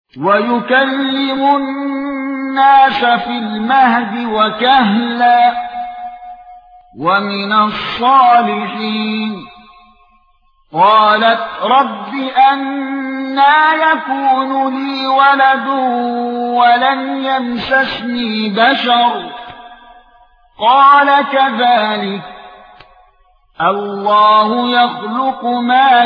ويكلم الناس في المهد وكهلا ومن الصالحين. قالت رب أنى يكون لي ولد ولم يمسسني بشر قال كذلك الله يخلق ما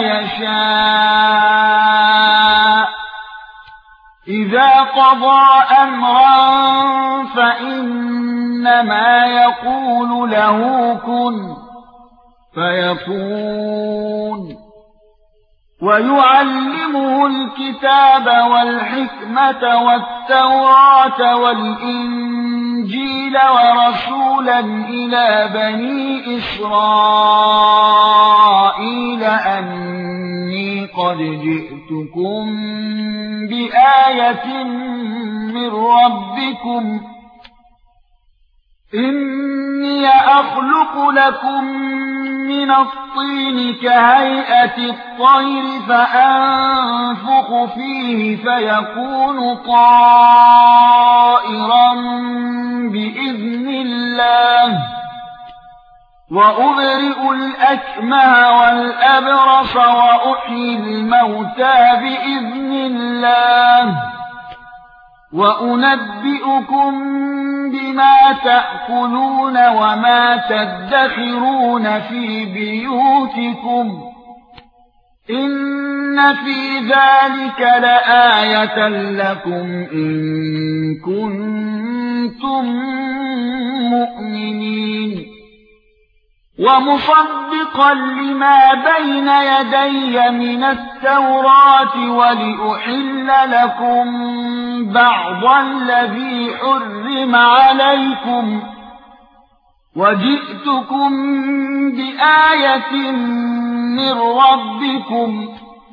يشاء إذا قضى أمرا فإنما يقول له كن فيكون. ويعلمه الكتاب والحكمة والتوراة والإنجيل ورسولا إلى بني إسرائيل أني قد جئتكم بآية من ربكم إني أخلق لكم من الطين كهيئة الطير فأنفخ فيه فيكون طائرا بإذن الله وأبرئ الأكمه والأبرص وأحيي الموتى بإذن الله وأنبئكم بما تأكلون وما تدخرون في بيوتكم إن في ذلك لآية لكم إن كنتم مؤمنين. ومصدقا لما بين يدي من التوراة ولأحل لكم بعض الذي حرم عليكم وجئتكم بآية من ربكم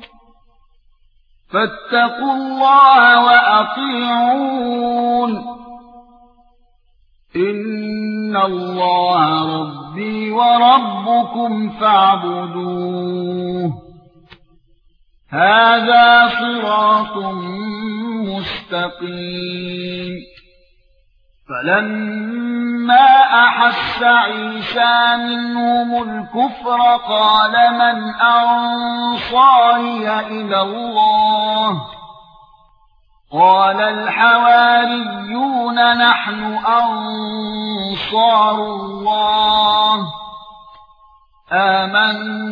فاتقوا الله وأطيعون إن الله ربي وربكم فاعبدوه هذا صراط مستقيم. فلما أحس عيسى منهم الكفر قال من أنصاري إلى الله قال الحواريون نحن أنصار الله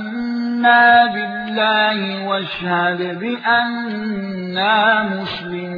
آمنا بالله واشهد بأننا مسلمون.